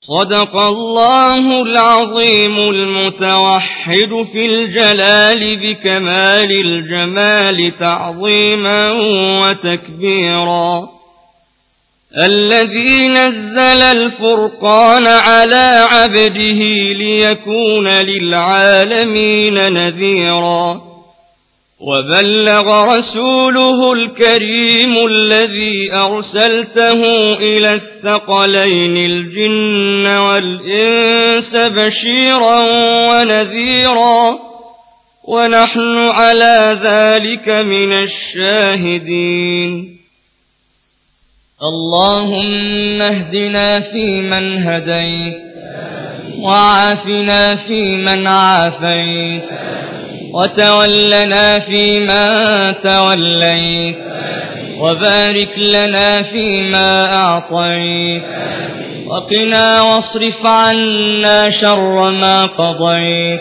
صدق الله العظيم المتوحد في الجلال بكمال الجمال تعظيما وتكبيرا. الذي نزل الفرقان على عبده ليكون للعالمين نذيرا. وبلغ رسوله الكريم الذي أرسلته إلى الثقلين الجن والإنس بشيرا ونذيرا، ونحن على ذلك من الشاهدين. اللهم اهدنا فيمن هديت، وعافنا فيمن عافيت، وتولنا فيما توليت، وبارك لنا فيما أعطيت، وقنا واصرف عنا شر ما قضيت.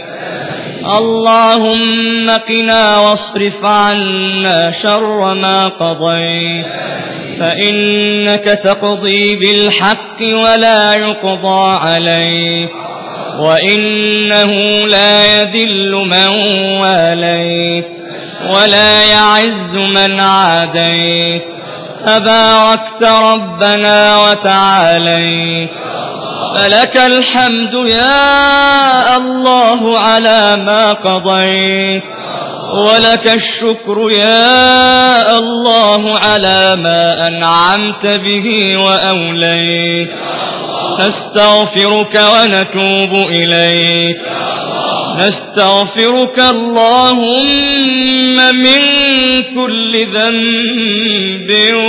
اللهم قنا واصرف عنا شر ما قضيت، فإنك تقضي بالحق ولا يقضى عليك، وإنه لا يذل من واليت ولا يعز من عاديت، تباركت ربنا وتعاليت. فلك الحمد يا الله على ما قضيت، ولك الشكر يا الله على ما أنعمت به وأوليت. نستغفرك ونتوب إليك. نستغفرك اللهم من كل ذنب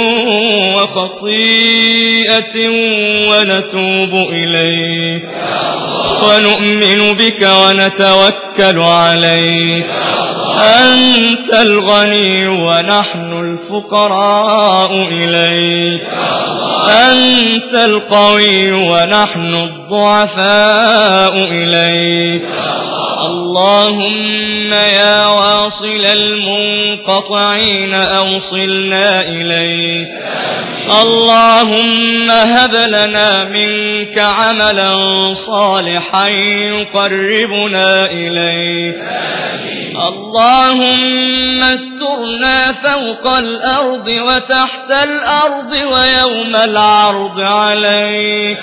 وخطيئة ونتوب إليك، ونؤمن بك ونتوكل عليك. أنت الغني ونحن الفقراء إليك، أنت القوي ونحن الضعفاء إليك. اللهم يا واصل المنقطعين أوصلنا إليك. اللهم هب لنا منك عملا صالحا يقربنا إليك. اللهم استرنا فوق الأرض وتحت الأرض ويوم العرض عليك.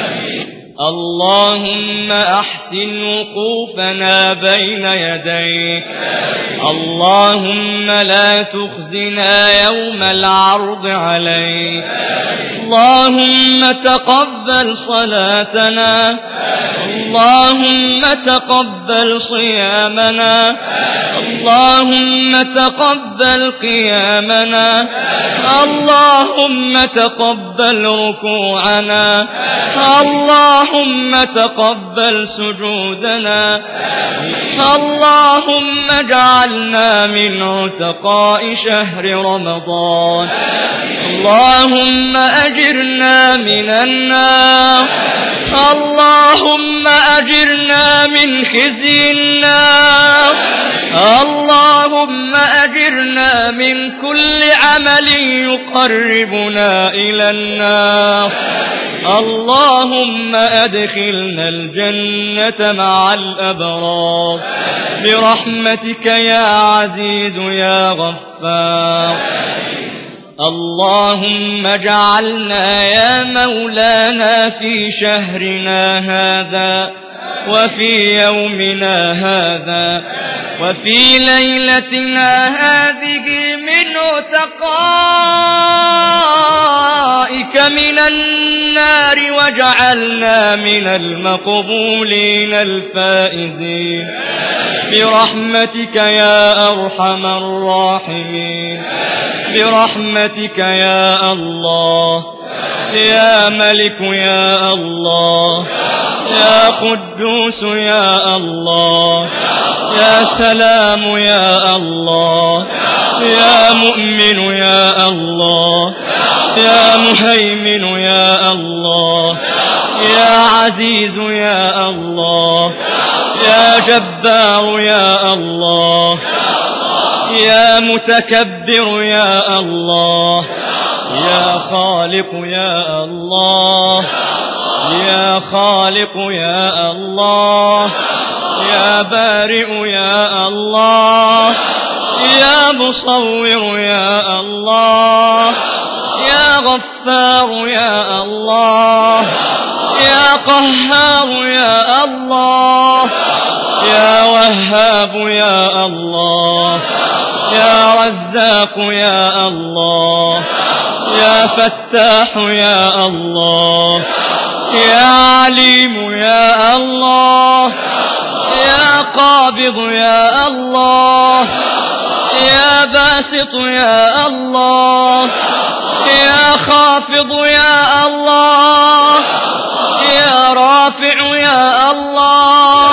اللهم أحسن وقوفنا بين يديك. اللهم لا تخزنا يوم العرض عليك. اللهم تقبل صلاتنا، اللهم تقبل صيامنا، اللهم تقبل قيامنا، اللهم تقبل ركوعنا، اللهم تقبل سجودنا. اللهم اجعلنا من عتقاء شهر رمضان. اللهم أجرنا من النار. اللهم أجرنا من خزي النار. اللهم أجرنا من كل عمل يقربنا إلى النار. اللهم أدخلنا الجنة مع الأبرار برحمتك يا عزيز يا غفار. اللهم اجعلنا يا مولانا في شهرنا هذا، وفي يومنا هذا، وفي ليلتنا هذه من عتقائك من النار، واجعلنا من المقبولين الفائزين برحمتك يا أرحم الراحمين. برحمتك يا الله، يا ملك يا الله، يا قدوس يا الله، يا سلام يا الله، يا مؤمن يا الله، يا مهيمن يا الله، يا عزيز يا الله، يا جبار يا الله، يا متكبر يا الله، يا خالق يا الله، يا خالق يا الله، يا بارئ يا الله، يا مصور يا الله، يا غفار يا الله، يا قهار يا الله، يا وهاب يا الله، يا رزاق يا الله، يا فتاح يا الله، يا عليم يا الله، يا قابض يا الله، يا باسط يا الله، يا خافض يا الله، يا رافع يا الله،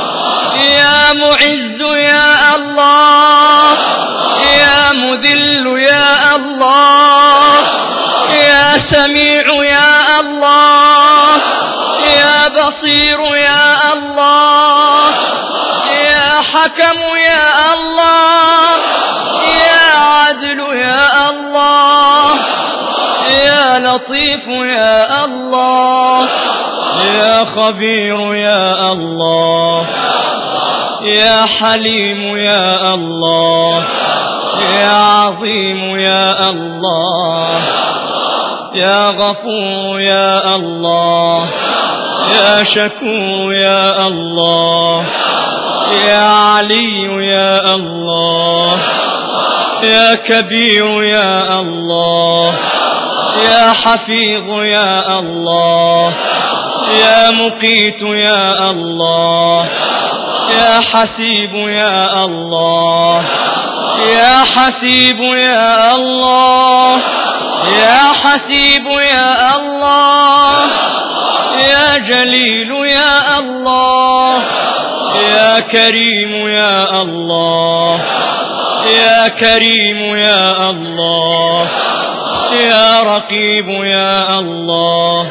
يا معز يا الله، يا مذل يا الله، يا سميع يا الله، يا بصير يا الله، يا حكم يا الله، يا عدل يا الله، يا لطيف يا الله، يا خبير يا الله، يا حليم يا الله، يا عظيم يا الله، يا غفور يا الله، يا شكور يا الله، يا علي يا الله، يا كبير يا الله، يا حفيظ يا الله، يا مقيت يا الله، يا حسيب يا الله، يا حسيب يا الله، يا حسيب يا الله، يا جليل يا الله، يا كريم يا الله، يا كريم يا الله، يا رقيب يا الله،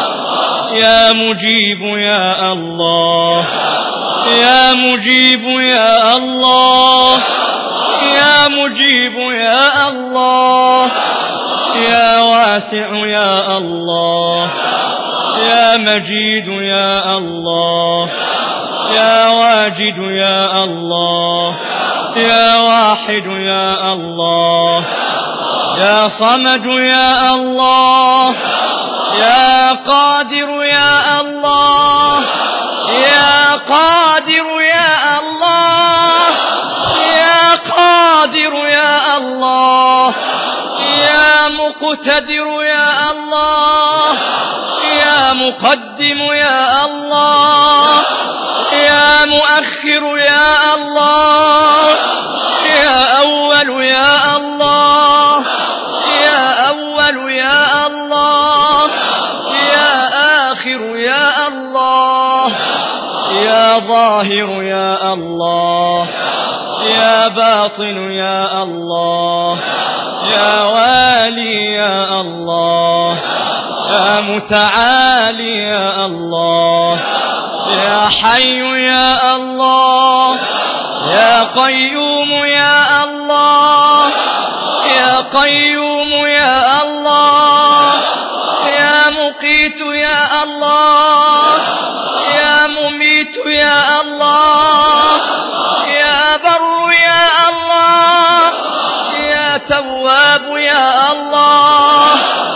يا مجيب يا الله، يا مجيب يا الله، يا مجيب يا الله، يا واسع يا الله، يا مجيد يا الله، يا واجد يا الله، يا واحد يا الله، يا صمد يا الله، يا قادر يا الله، يا قادر يا الله، يا قادر يا الله، يا مقتدر يا الله، يا مقدم يا الله، يا مؤخر يا الله، يا أول يا الله، يا أول يا الله، يا آخر يا الله، يا ظاهر يا الله، يا باطن يا الله، يا والي يا الله، يا متعالي يا الله، يا حي يا الله، يا قيوم يا الله، يا قيوم يا الله، يا مقيت يا الله، يا مميت يا الله، يا بر يا الله، يا تواب يا الله،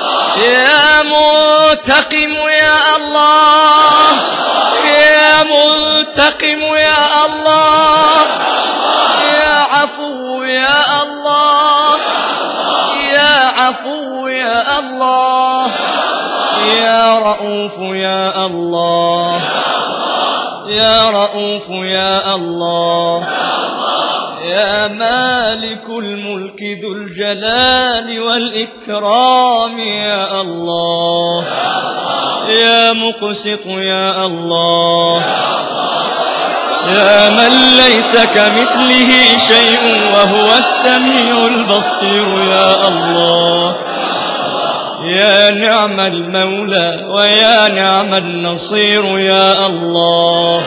يا منتقم يا الله، يا منتقم يا الله، يا عفو يا الله، يا عفو يا الله، يا رؤوف يا الله، يا رؤوف يا الله، يا مالك الملك ذو الجلال والإكرام يا الله، يا مقسط يا الله، يا من ليس كمثله شيء وهو السميع البصير يا الله، يا نعم المولى ويا نعم النصير يا الله.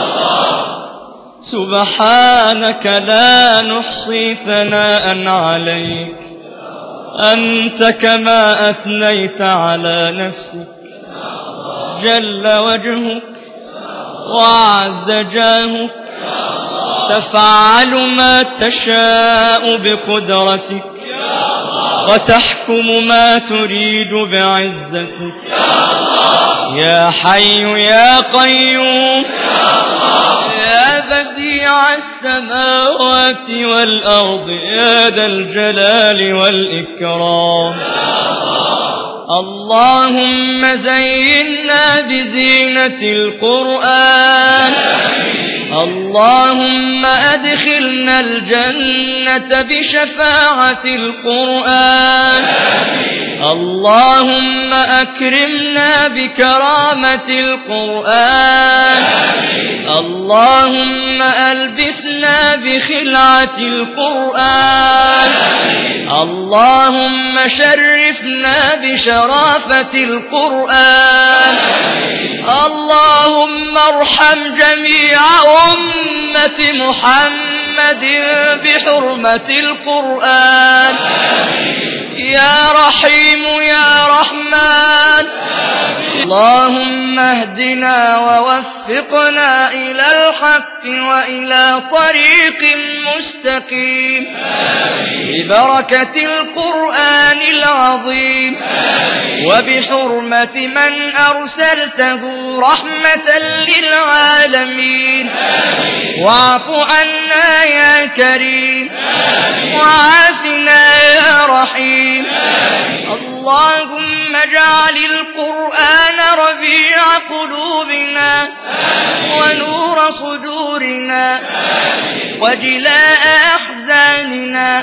سبحانك لا نحصي ثناء عليك، أنت كما أثنيت على نفسك، جل وجهك وعز جاهك تفعل ما تشاء بقدرتك وتحكم ما تريد بعزتك يا حي يا قيوم يا بديع السماوات والأرض يا ذا الجلال والإكرام اللهم زينا بزينة القرآن اللهم أدخلنا الجنة بشفاعة القرآن اللهم أكرمنا بكرامة القرآن اللهم ألبسنا بخلعة القرآن اللهم شرفنا بشرافة القرآن اللهم ارحم جميع أمة محمد بحرمة القرآن يا رحيم يا رحمن اللهم اهدنا ووفقنا إلى الحق وإلى طريق مستقيم ببركة القرآن العظيم وبحرمة من أرسلته رحمة للعالمين واعف عنا يا كريم وعافنا يا رحيم اللهم اجعل القرآن ربيع قلوبنا ونور صدورنا وجلاء أحزاننا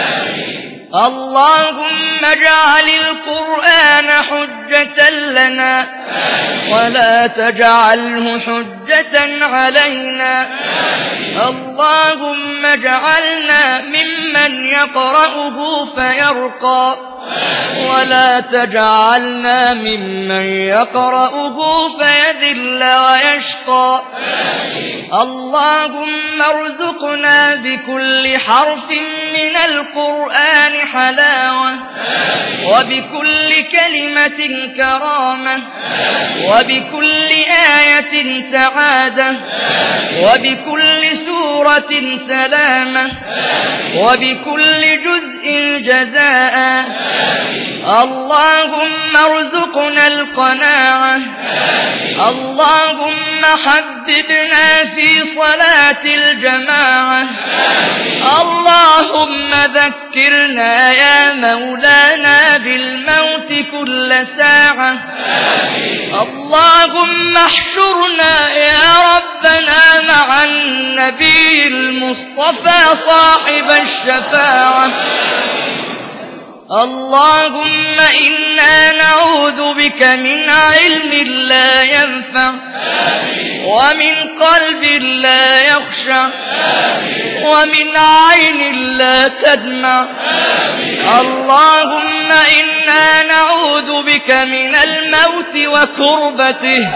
اللهم اجعل القرآن حجة لنا ولا تجعله حجة علينا اللهم اجعلنا ممن يقرأه فيرقى ولا تجعلنا ممن يقرأه فيذل ويشقى اللهم ارزقنا بكل حرف من القرآن حلاوة وبكل كلمة كرامة وبكل آية سعادة وبكل سورة سلامة وبكل جزء جزاء اللهم ارزقنا القناعة اللهم حببنا في صلاة الجماعة اللهم ذكرنا يا مولانا بالموت كل ساعة اللهم احشرنا يا ربنا مع النبي المصطفى صاحب الشفاعة اللهم إنا نعوذ بك من علم لا ينفع ومن قلب لا يخشع ومن عين لا تدمع اللهم إنا نعوذ بك من الموت وكربته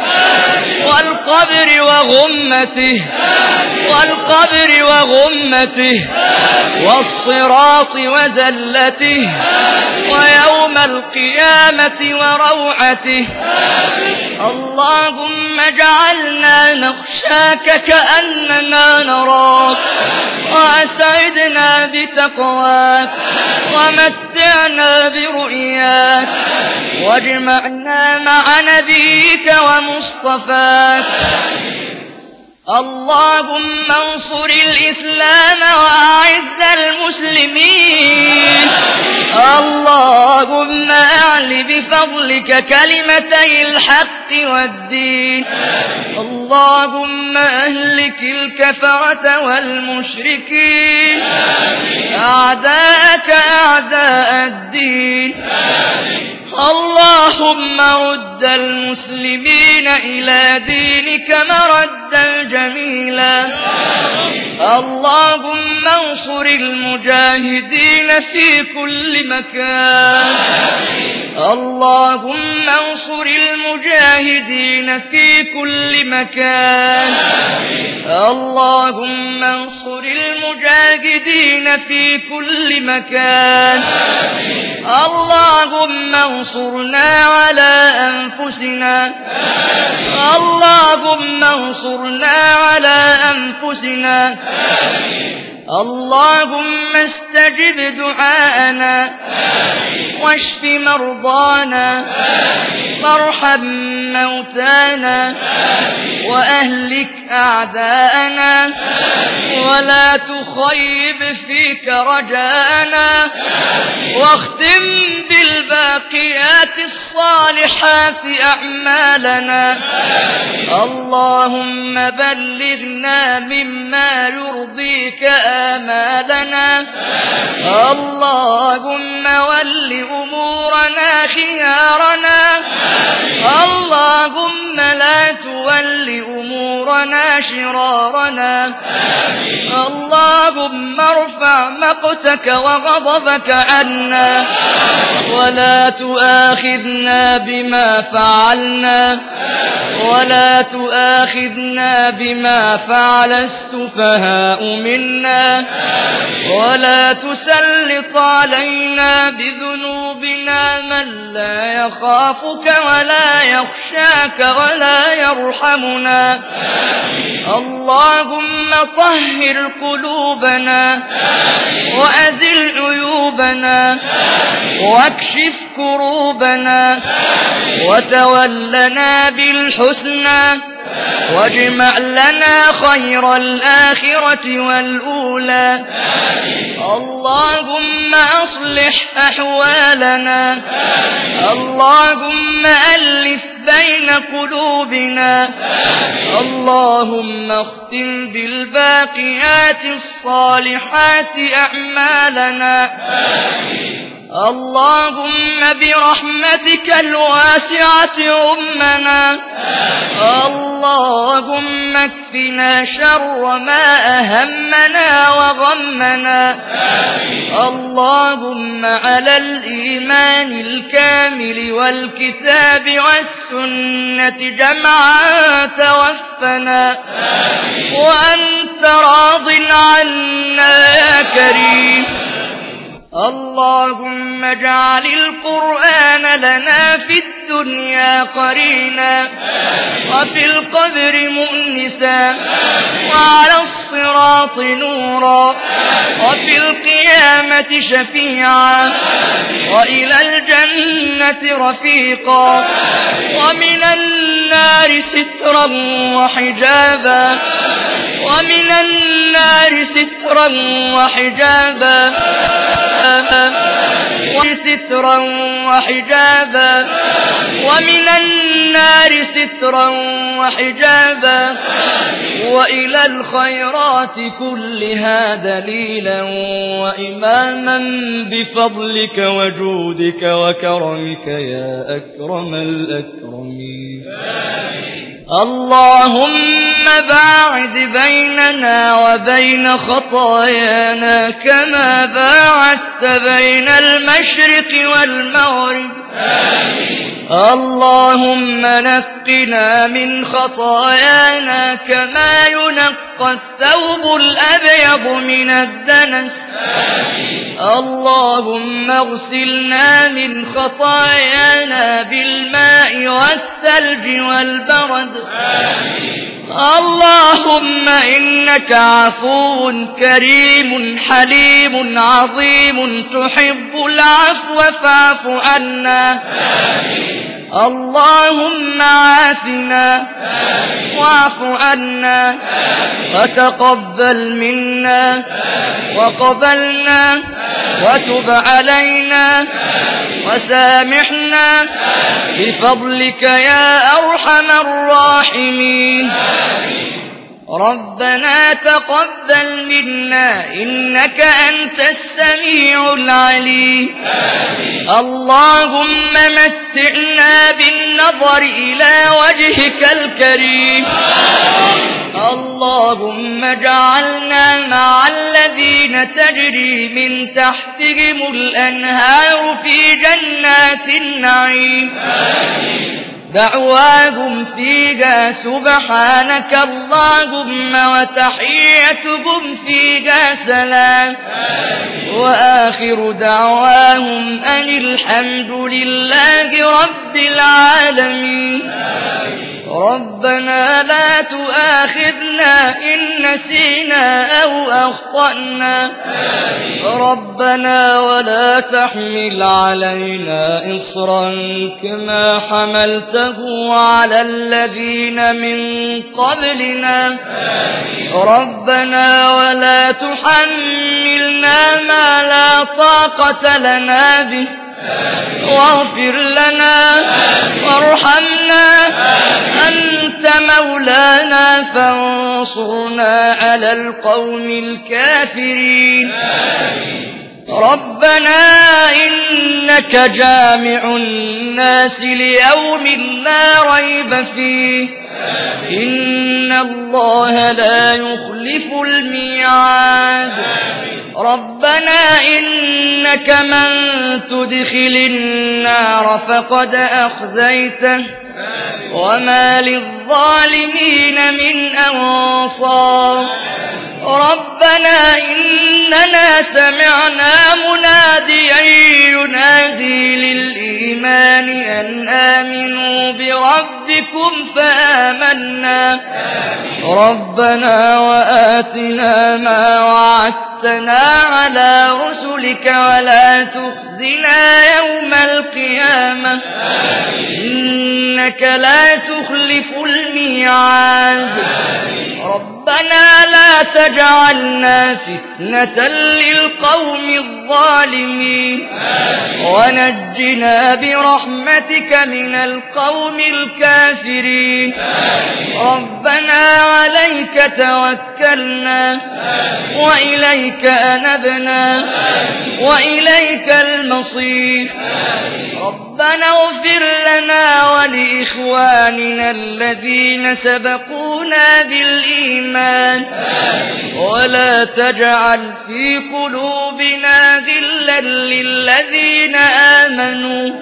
والقبر وغمته والصراط وزلته ويوم القيامة وروعته اللهم اجعلنا نخشاك كأننا نراك وأسعدنا بتقواك ومتعنا برؤياك واجمعنا مع نبيك ومصطفاك اللهم انصر الإسلام وأعز المسلمين اللهم أعل بفضلك كلمتي الحق والدين اللهم أهلك الكفرة والمشركين أعداءك أعداء الدين اللهم رد المسلمين إلى دينك مردا جميلا اللهم انصر المجاهدين في كل مكان اللهم انصر المجاهدين في كل مكان اللهم انصر المجاهدين في كل مكان اللهم انصرنا على أنفسنا اللهم انصرنا على أنفسنا اللهم استجب دعاءنا واشف مرضانا وارحم موتانا وأهلك أعداءنا ولا تخيب فيك رجاءنا واختم بالباقيات الصالحات أعمالنا اللهم بلغنا مما يرضيك آمالنا اللهم ول أمورنا خيارنا اللهم لا تول أمورنا شرارنا اللهم ارفع مقتك وغضبك عنا ولا تؤاخذنا بما فعلنا ولا تؤاخذنا بما فعل السفهاء منا ولا تسلط علينا بذنوبنا من لا يخافك ولا يخشاك ولا يرحمنا اللهم طهر قلوبنا وأزل عيوبنا واكشف كروبنا وتولنا بالحسنى واجمع لنا خير الآخرة والأولى اللهم أصلح أحوالنا اللهم ألف بين قلوبنا اللهم اختم بالباقيات الصالحات أعمالنا اللهم برحمتك الواسعة أمنا اللهم اكفنا شر ما أهمنا وغمنا اللهم على الإيمان الكامل والكتاب والسنة جمعا توفنا وأنت راض عنا يا كريم اللهم اجعل القرآن لنا في الدنيا قرينا وفي القبر مؤنسا وعلى الصراط نورا وفي القيامة شفيعا وإلى الجنة رفيقا ومن النار سترا وحجابا ومن النار سترا وحجابا سترا وحجابا ومن النار سترا وحجابا وإلى الخيرات كلها دليلا وإماما بفضلك وجودك وكرمك يا أكرم الأكرمين اللهم باعد بيننا وبين خطايانا كما باعدت بين المشرق والمغرب اللهم نقنا من خطايانا كما ينقى الثوب الأبيض من الدنس اللهم اغسلنا من خطايانا بالماء والثلج والبرد اللهم إنك عفو كريم حليم عظيم تحب العفو فاعف عنا اللهم عافنا واعف عنا وتقبل منا وقبلنا وتب علينا وسامحنا بفضلك يا أرحم الراحمين ربنا تقبل منا إنك أنت السميع العليم اللهم متعنا بالنظر إلى وجهك الكريم اللهم اجعلنا مع الذين الذين تجري من تحتهم الأنهار في جنات النعيم دعواهم فيها سبحانك اللهم وتحيتهم فيها سلام وآخر دعواهم أن الحمد لله رب العالمين ربنا لا تؤاخذنا إن نسينا أو أخطأنا ربنا ولا تحمل علينا إصرا كما حملته على الذين من قبلنا ربنا ولا تحملنا ما لا طاقة لنا به واغفر لنا وارحمنا أنت مولانا فانصرنا على القوم الكافرين ربنا إنك جامع الناس ليوم لا ريب فيه إن الله لا يخلف الميعاد ربنا إنك من تدخل النار فقد أخزيته وما للظالمين من أنصار ربنا إننا سمعنا مناديا ينادي للإيمان أن آمنوا بربكم فآمنا ربنا وآتنا ما وعدتنا على رسلك ولا تخزنا يوم القيامة إنك لا تخلف الميعاد ربنا لا تجعلنا فتنة للقوم الظالمين ونجنا برحمتك من القوم الكافرين ربنا عليك توكلنا وإليك أنبنا وإليك المصير ربنا اغفر لنا ولإخواننا الذين سبقونا بالإيمان ولا تجعل في قلوبنا غلا للذين آمنوا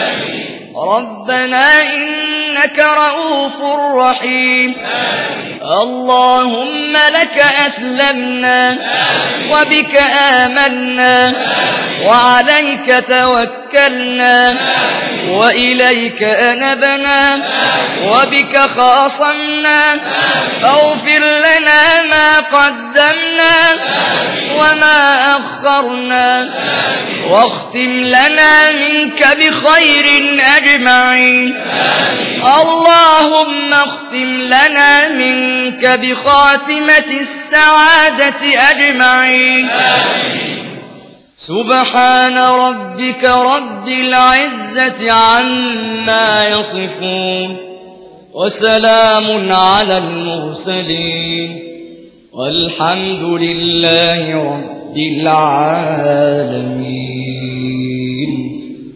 ربنا إنك رؤوف رحيم اللهم لك أسلمنا وبك آمنا وعليك توكلنا وإليك أنبنا وبك خاصمنا فاغفر لنا ما قدمنا وما أخرنا واختم لنا منك بخير أجمعين اللهم اختم لنا منك بخاتمة السعادة أجمعين سبحان ربك رب العزة عما يصفون وسلام على المرسلين والحمد لله رب العالمين